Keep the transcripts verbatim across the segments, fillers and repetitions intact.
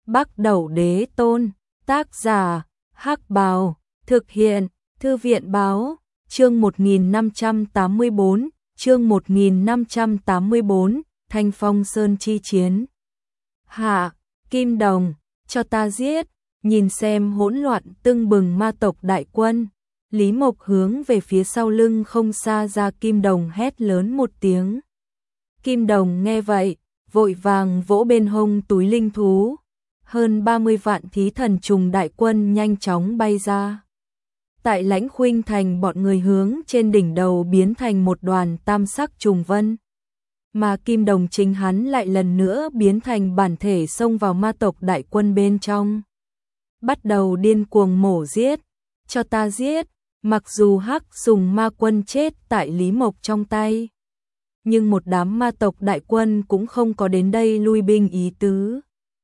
Bắc Đẩu Đế Tôn, tác giả, Hắc Bào, thực hiện, Thư viện Báo, chương một nghìn năm trăm tám mươi bốn, chương một nghìn năm trăm tám mươi bốn, Thanh Phong Sơn chi chiến. Hạ, Kim Đồng, cho ta giết, nhìn xem hỗn loạn tưng bừng ma tộc đại quân. Lý Mộc hướng về phía sau lưng không xa ra Kim Đồng hét lớn một tiếng. Kim Đồng nghe vậy, vội vàng vỗ bên hông túi linh thú. Hơn ba mươi vạn thí thần trùng đại quân nhanh chóng bay ra. Tại Lãnh Khuynh Thành, bọn người hướng trên đỉnh đầu biến thành một đoàn tam sắc trùng vân. Mà Kim Đồng chính hắn lại lần nữa biến thành bản thể xông vào ma tộc đại quân bên trong. Bắt đầu điên cuồng mổ giết, cho ta giết, mặc dù Hắc Sùng ma quân chết tại Lý Mộc trong tay. Nhưng một đám ma tộc đại quân cũng không có đến đây lui binh ý tứ.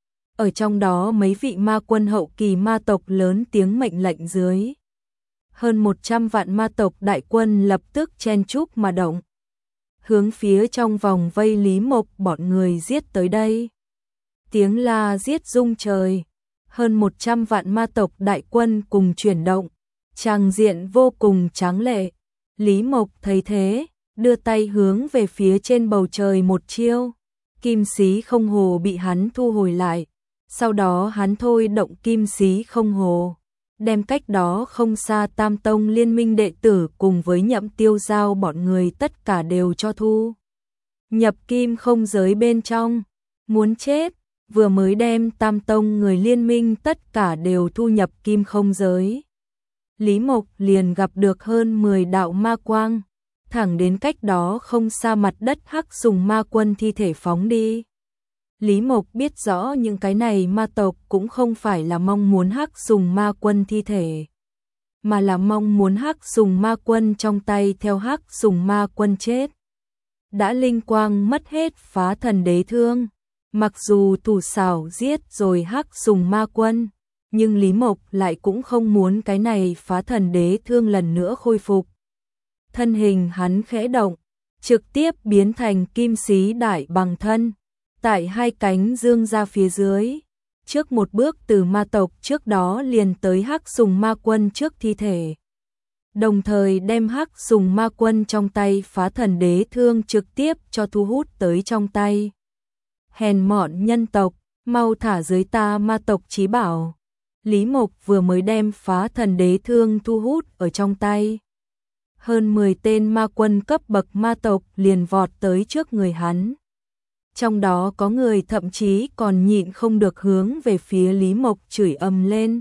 Ở trong đó mấy vị ma quân hậu kỳ ma tộc lớn tiếng mệnh lệnh dưới. Hơn một trăm vạn ma tộc đại quân lập tức chen chúc mà động. Hướng phía trong vòng vây Lý Mộc bọn người giết tới đây. Tiếng la giết rung trời. Hơn một trăm vạn ma tộc đại quân cùng chuyển động. Tràng diện vô cùng tráng lệ. Lý Mộc thấy thế, đưa tay hướng về phía trên bầu trời một chiêu. Kim xí không hồ bị hắn thu hồi lại. Sau đó hắn thôi động kim xí không hồ, đem cách đó không xa Tam Tông liên minh đệ tử cùng với Nhậm Tiêu Giao bọn người tất cả đều cho thu. Nhập kim không giới bên trong, muốn chết, vừa mới đem Tam Tông người liên minh tất cả đều thu nhập kim không giới. Lý Mộc liền gặp được hơn mười đạo ma quang, thẳng đến cách đó không xa mặt đất Hắc Sùng ma quân thi thể phóng đi. Lý Mộc biết rõ những cái này ma tộc cũng không phải là mong muốn Hắc Sùng ma quân thi thể, mà là mong muốn Hắc Sùng ma quân trong tay theo Hắc Sùng ma quân chết. Đã linh quang mất hết phá thần đế thương, mặc dù thủ xảo giết rồi Hắc Sùng ma quân, nhưng Lý Mộc lại cũng không muốn cái này phá thần đế thương lần nữa khôi phục. Thân hình hắn khẽ động, trực tiếp biến thành kim xí đại bằng thân. Tại hai cánh dương ra phía dưới, trước một bước từ ma tộc trước đó liền tới Hắc Sùng ma quân trước thi thể. Đồng thời đem Hắc Sùng ma quân trong tay phá thần đế thương trực tiếp cho thu hút tới trong tay. Hèn mọn nhân tộc, mau thả dưới ta ma tộc chí bảo. Lý Mộc vừa mới đem phá thần đế thương thu hút ở trong tay. Hơn mười tên ma quân cấp bậc ma tộc liền vọt tới trước người hắn. Trong đó có người thậm chí còn nhịn không được hướng về phía Lý Mộc chửi ầm lên.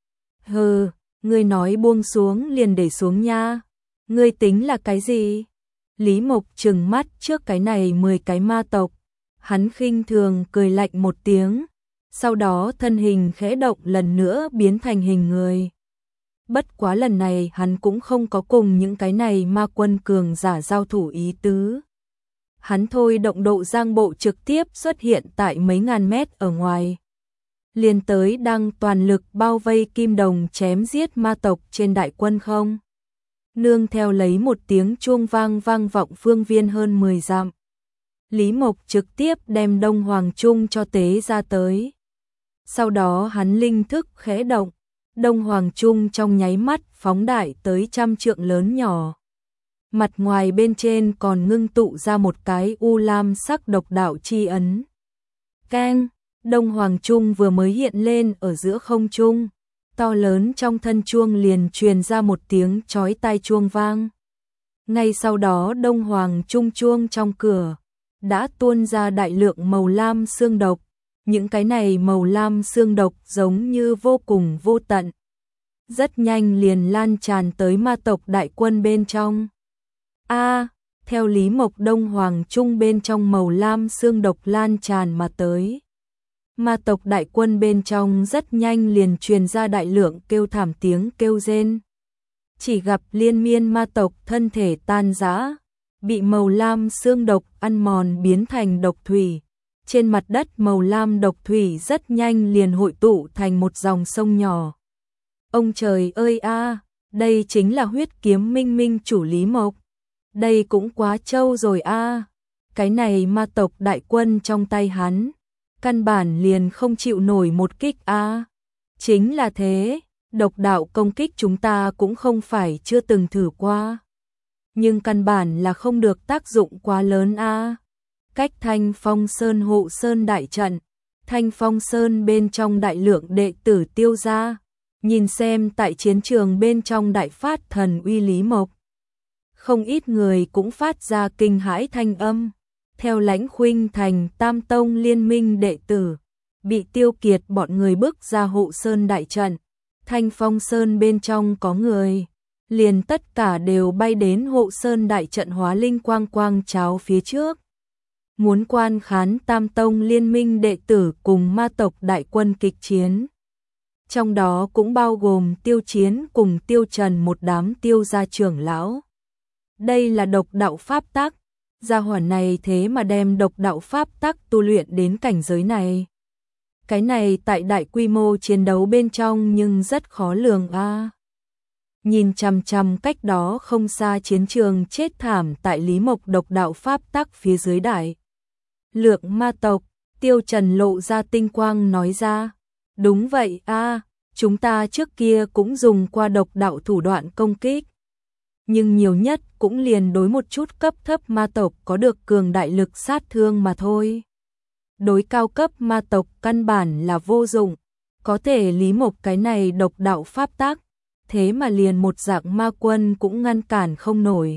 Hừ, ngươi nói buông xuống liền để xuống nha. Ngươi tính là cái gì? Lý Mộc trừng mắt trước cái này mười cái ma tộc. Hắn khinh thường cười lạnh một tiếng. Sau đó thân hình khẽ động lần nữa biến thành hình người. Bất quá lần này hắn cũng không có cùng những cái này ma quân cường giả giao thủ ý tứ. Hắn thôi động độ giang bộ trực tiếp xuất hiện tại mấy ngàn mét ở ngoài. Liền tới đang toàn lực bao vây Kim Đồng chém giết ma tộc trên đại quân không. Nương theo lấy một tiếng chuông vang vang vọng phương viên hơn mười dặm. Lý Mộc trực tiếp đem Đông Hoàng Trung cho tế ra tới. Sau đó hắn linh thức khẽ động, Đông Hoàng Trung trong nháy mắt phóng đại tới trăm trượng lớn nhỏ. Mặt ngoài bên trên còn ngưng tụ ra một cái u lam sắc độc đạo chi ấn. Keng, Đông Hoàng Trung vừa mới hiện lên ở giữa không trung, to lớn trong thân chuông liền truyền ra một tiếng chói tai chuông vang. Ngay sau đó Đông Hoàng Trung chuông trong cửa đã tuôn ra đại lượng màu lam xương độc. Những cái này màu lam xương độc giống như vô cùng vô tận. Rất nhanh liền lan tràn tới ma tộc đại quân bên trong. A, à, theo Lý Mộc Đông Hoàng Trung bên trong màu lam xương độc lan tràn mà tới. Ma tộc đại quân bên trong rất nhanh liền truyền ra đại lượng kêu thảm tiếng kêu rên. Chỉ gặp liên miên ma tộc thân thể tan rã, bị màu lam xương độc ăn mòn biến thành độc thủy. Trên mặt đất màu lam độc thủy rất nhanh liền hội tụ thành một dòng sông nhỏ. Ông trời ơi a, à, đây chính là huyết kiếm minh minh chủ Lý Mộc. Đây cũng quá trâu rồi a. À. Cái này ma tộc đại quân trong tay hắn, căn bản liền không chịu nổi một kích a. Chính là thế, độc đạo công kích chúng ta cũng không phải chưa từng thử qua. Nhưng căn bản là không được tác dụng quá lớn a. Cách Thanh Phong Sơn hộ sơn đại trận, Thanh Phong Sơn bên trong đại lượng đệ tử tiêu ra, nhìn xem tại chiến trường bên trong đại phát thần uy Lý Mộc. Không ít người cũng phát ra kinh hãi thanh âm, theo Lãnh Khuynh Thành Tam Tông liên minh đệ tử, bị Tiêu Kiệt bọn người bước ra hộ sơn đại trận, Thanh Phong Sơn bên trong có người, liền tất cả đều bay đến hộ sơn đại trận hóa linh quang quang cháo phía trước. Muốn quan khán Tam Tông liên minh đệ tử cùng ma tộc đại quân kịch chiến. Trong đó cũng bao gồm Tiêu Chiến cùng Tiêu Trần một đám tiêu gia trưởng lão. Đây là độc đạo pháp tắc, gia hỏa này thế mà đem độc đạo pháp tắc tu luyện đến cảnh giới này. Cái này tại đại quy mô chiến đấu bên trong nhưng rất khó lường a. À. Nhìn chằm chằm cách đó không xa chiến trường chết thảm tại Lý Mộc độc đạo pháp tắc phía dưới đại lượng ma tộc, Tiêu Trần lộ ra tinh quang nói ra, đúng vậy a, à, chúng ta trước kia cũng dùng qua độc đạo thủ đoạn công kích. Nhưng nhiều nhất cũng liền đối một chút cấp thấp ma tộc có được cường đại lực sát thương mà thôi. Đối cao cấp ma tộc căn bản là vô dụng, có thể Lý Mộc cái này độc đạo pháp tắc, thế mà liền một dạng ma quân cũng ngăn cản không nổi.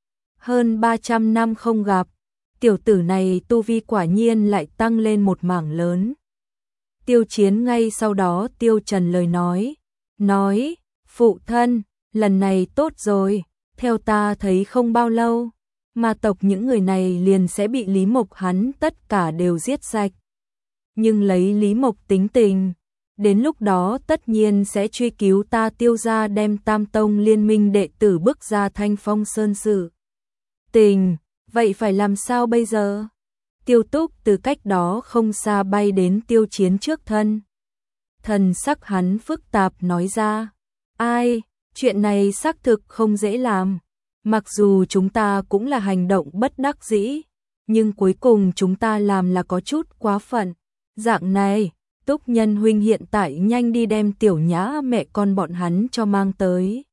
Hơn ba trăm năm không gặp, tiểu tử này tu vi quả nhiên lại tăng lên một mảng lớn. Tiêu Chiến ngay sau đó Tiêu Trần lời nói, nói, phụ thân, lần này tốt rồi, theo ta thấy không bao lâu, ma tộc những người này liền sẽ bị Lý Mộc hắn tất cả đều giết sạch. Nhưng lấy Lý Mộc tính tình, đến lúc đó tất nhiên sẽ truy cứu ta Tiêu gia đem Tam Tông liên minh đệ tử bước ra Thanh Phong Sơn sự tình, vậy phải làm sao bây giờ? Tiêu Túc từ cách đó không xa bay đến Tiêu Chiến trước thân. Thần sắc hắn phức tạp nói ra, ai, chuyện này xác thực không dễ làm. Mặc dù chúng ta cũng là hành động bất đắc dĩ, nhưng cuối cùng chúng ta làm là có chút quá phận. Dạng này, Túc Nhân huynh hiện tại nhanh đi đem Tiểu Nhã mẹ con bọn hắn cho mang tới.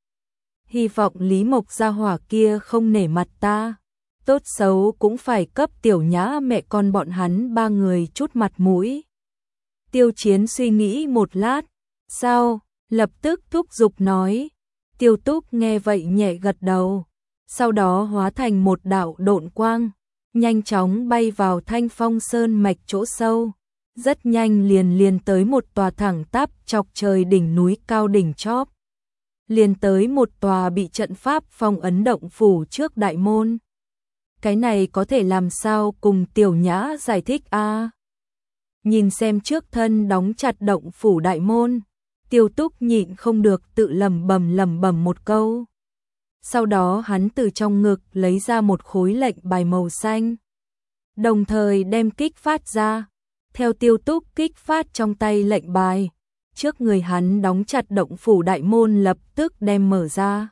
Hy vọng Lý Mộc gia hỏa kia không nể mặt ta. Tốt xấu cũng phải cấp Tiểu Nhã mẹ con bọn hắn ba người chút mặt mũi. Tiêu Chiến suy nghĩ một lát, sau, lập tức thúc giục nói. Tiêu Túc nghe vậy nhẹ gật đầu, sau đó hóa thành một đạo độn quang, nhanh chóng bay vào Thanh Phong Sơn mạch chỗ sâu, rất nhanh liền liền tới một tòa thẳng tắp chọc trời đỉnh núi cao đỉnh chóp, liền tới một tòa bị trận pháp phong ấn động phủ trước đại môn. Cái này có thể làm sao cùng Tiểu Nhã giải thích a? À? Nhìn xem trước thân đóng chặt động phủ đại môn, Tiêu Túc nhịn không được tự lẩm bẩm lẩm bẩm một câu. Sau đó hắn từ trong ngực lấy ra một khối lệnh bài màu xanh, đồng thời đem kích phát ra. Theo Tiêu Túc kích phát trong tay lệnh bài, trước người hắn đóng chặt động phủ đại môn lập tức đem mở ra.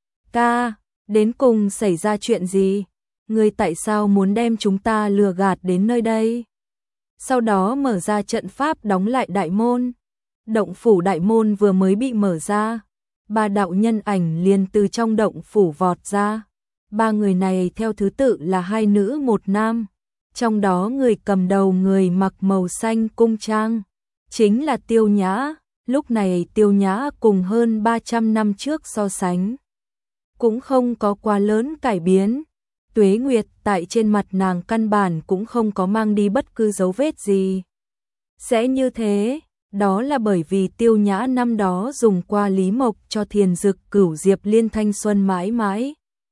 Ca, đến cùng xảy ra chuyện gì? Ngươi tại sao muốn đem chúng ta lừa gạt đến nơi đây? Sau đó mở ra trận pháp đóng lại đại môn. Động phủ đại môn vừa mới bị mở ra, ba đạo nhân ảnh liền từ trong động phủ vọt ra. Ba người này theo thứ tự là hai nữ một nam, trong đó người cầm đầu người mặc màu xanh cung trang, chính là Tiêu Nhã. Lúc này Tiêu Nhã cùng hơn ba trăm năm trước so sánh, cũng không có quá lớn cải biến. Tuế Nguyệt tại trên mặt nàng căn bản cũng không có mang đi bất cứ dấu vết gì. Sẽ như thế, đó là bởi vì Tiêu Nhã năm đó dùng qua Lý Mộc cho Thiền Dực Cửu Diệp Liên thanh xuân mãi mãi.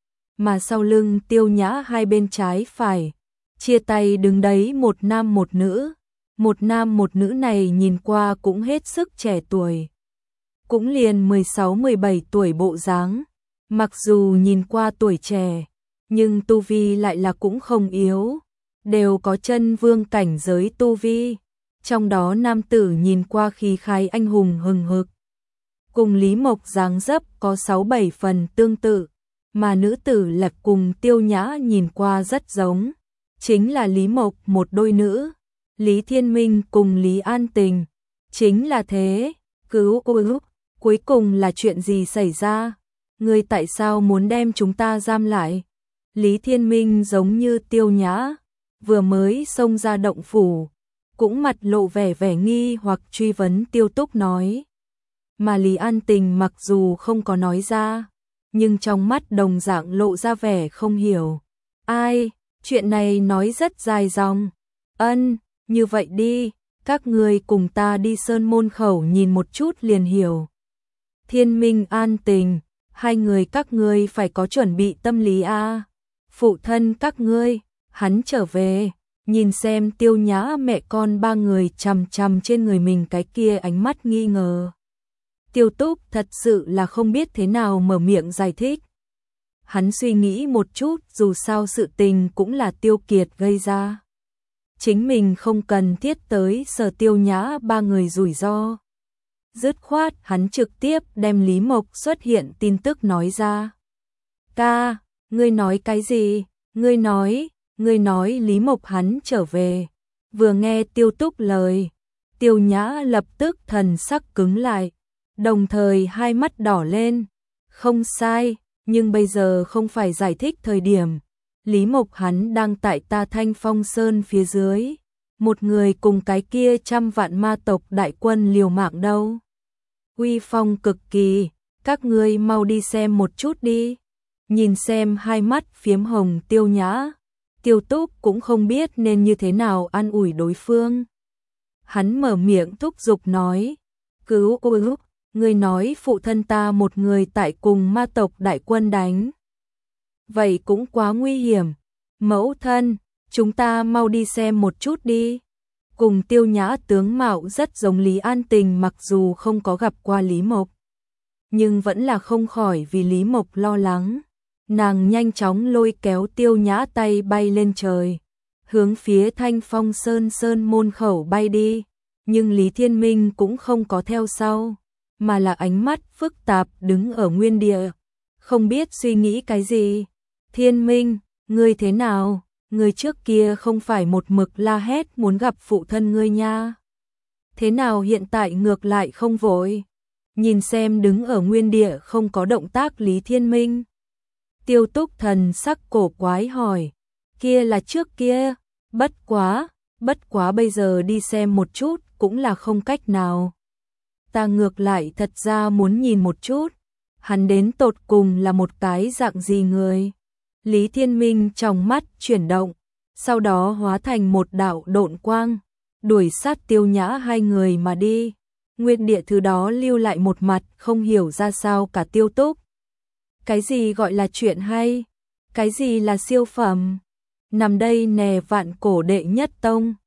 Mà sau lưng Tiêu Nhã hai bên trái phải, chia tay đứng đấy một nam một nữ. Một nam một nữ này nhìn qua cũng hết sức trẻ tuổi, cũng liền mười sáu mười bảy tuổi bộ dáng. Mặc dù nhìn qua tuổi trẻ, nhưng tu vi lại là cũng không yếu, đều có chân vương cảnh giới tu vi. Trong đó nam tử nhìn qua khí khái anh hùng hừng hực, cùng Lý Mộc dáng dấp có sáu bảy phần tương tự, mà nữ tử là cùng Tiêu Nhã nhìn qua rất giống, chính là Lý Mộc một đôi nữ. Lý Thiên Minh cùng Lý An Tình. Chính là thế, cứu ưu, cuối cùng là chuyện gì xảy ra? Ngươi tại sao muốn đem chúng ta giam lại? Lý Thiên Minh giống như Tiêu Nhã, vừa mới xông ra động phủ, cũng mặt lộ vẻ vẻ nghi hoặc truy vấn Tiêu Túc nói. Mà Lý An Tình mặc dù không có nói ra, nhưng trong mắt đồng dạng lộ ra vẻ không hiểu. Ai, chuyện này nói rất dài dòng. Ân, như vậy đi, các ngươi cùng ta đi Sơn Môn Khẩu nhìn một chút liền hiểu. Thiên Minh An Tình, hai người các ngươi phải có chuẩn bị tâm lý a. Phụ thân các ngươi, hắn trở về, nhìn xem Tiêu Nhã mẹ con ba người chằm chằm trên người mình cái kia ánh mắt nghi ngờ. Tiêu Túc thật sự là không biết thế nào mở miệng giải thích. Hắn suy nghĩ một chút, dù sao sự tình cũng là Tiêu Kiệt gây ra. Chính mình không cần thiết tới Sở Tiêu Nhã ba người rủi ro. Dứt khoát hắn trực tiếp đem Lý Mộc xuất hiện tin tức nói ra. Ca, ngươi nói cái gì? Ngươi nói, ngươi nói Lý Mộc hắn trở về. Vừa nghe Tiêu Túc lời, Tiêu Nhã lập tức thần sắc cứng lại, đồng thời hai mắt đỏ lên. Không sai, nhưng bây giờ không phải giải thích thời điểm. Lý Mộc hắn đang tại ta Thanh Phong Sơn phía dưới, một người cùng cái kia trăm vạn ma tộc đại quân liều mạng đâu. Uy phong cực kỳ, các ngươi mau đi xem một chút đi. Nhìn xem hai mắt phiếm hồng Tiêu Nhã, Tiêu Túc cũng không biết nên như thế nào an ủi đối phương. Hắn mở miệng thúc giục nói, cứu ưu, ngươi nói phụ thân ta một người tại cùng ma tộc đại quân đánh. Vậy cũng quá nguy hiểm. Mẫu thân, chúng ta mau đi xem một chút đi. Cùng Tiêu Nhã tướng mạo rất giống Lý An Tình, mặc dù không có gặp qua Lý Mộc, nhưng vẫn là không khỏi vì Lý Mộc lo lắng. Nàng nhanh chóng lôi kéo Tiêu Nhã tay bay lên trời, hướng phía Thanh Phong Sơn Sơn Môn Khẩu bay đi. Nhưng Lý Thiên Minh cũng không có theo sau, mà là ánh mắt phức tạp đứng ở nguyên địa, không biết suy nghĩ cái gì. Thiên Minh, ngươi thế nào? Ngươi trước kia không phải một mực la hét muốn gặp phụ thân ngươi nha. Thế nào hiện tại ngược lại không vội? Nhìn xem đứng ở nguyên địa không có động tác Lý Thiên Minh, Tiêu Túc thần sắc cổ quái hỏi, kia là trước kia, bất quá, bất quá bây giờ đi xem một chút cũng là không cách nào. Ta ngược lại thật ra muốn nhìn một chút, hắn đến tột cùng là một cái dạng gì người. Lý Thiên Minh trong mắt chuyển động, sau đó hóa thành một đạo độn quang, đuổi sát Tiêu Nhã hai người mà đi. Nguyên địa thứ đó lưu lại một mặt không hiểu ra sao cả Tiêu Túc. Cái gì gọi là chuyện hay? Cái gì là siêu phẩm? Nằm đây nè vạn cổ đệ nhất tông.